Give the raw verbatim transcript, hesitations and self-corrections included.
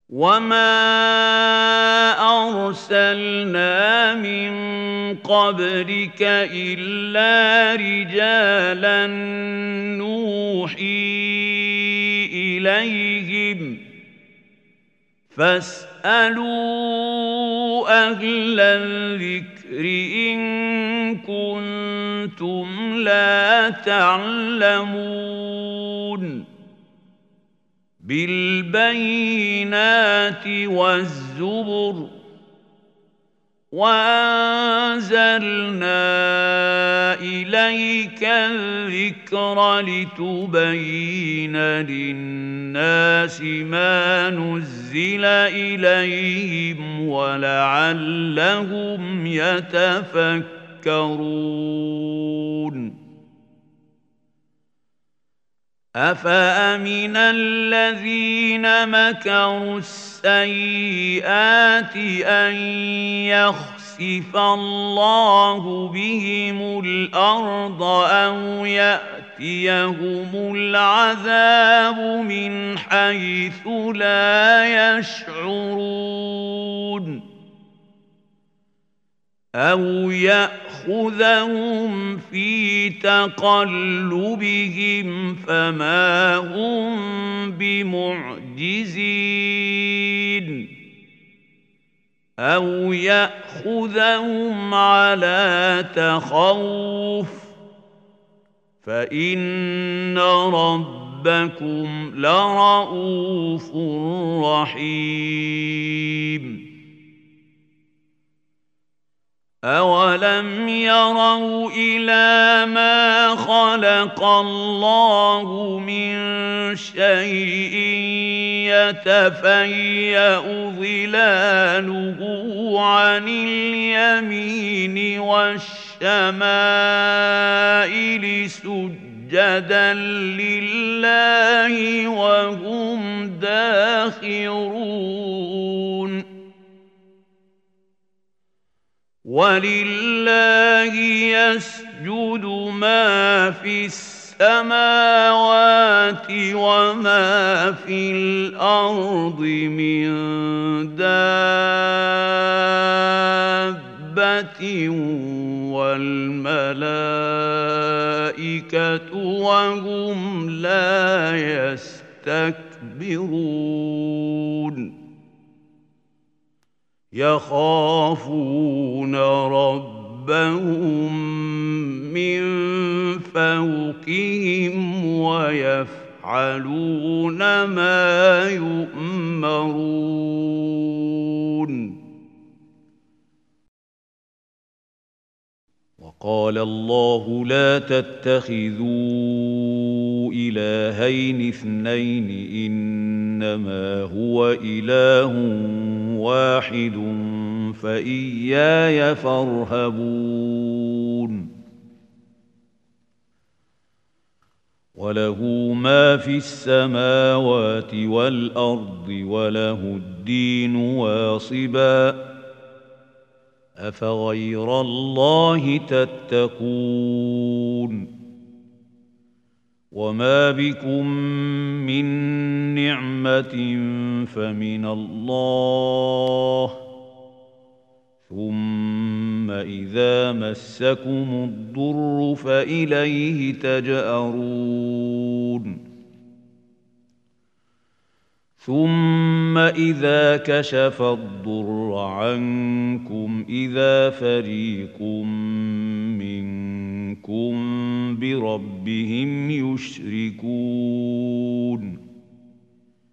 وما أرسلنا من قبلك إلا رجالا نوحي إليهم فاسألوا أهل الذكر إن كنتم لا تعلمون بالبينات والزبر وأنزلنا إليك الذكر لتبين للناس ما نزل إليهم ولعلهم يتفكرون أفأمن الذين مكروا السيئات أن يخسف الله بهم الأرض أو يأتيهم العذاب من حيث لا يشعرون أو يأخذهم في تقلبهم فما هم بمعجزين أو يأخذهم على تخوف فإن ربكم لرءوف رحيم أولم يروا إلى ما خلق الله من شيء يتفيأ ظلاله عن اليمين والشمائل سجدا لله وهم داخرون ولله يسجد ما في السماوات وما في الأرض من دابة والملائكة وهم لا يستكبرون يخافون ربهم من فوقهم ويفعلون ما يؤمرون وقال الله لا تتخذوا إلهين اثنين إنما هو إله واحد فإياي فارهبون وله ما في السماوات والأرض وله الدين واصبا أفغير الله تتقون وما بكم من نعمة فمن الله ثم إذا مسكم الضر فإليه تجأرون ثم إذا كشف الضر عنكم إذا فريق منكم بربهم يشركون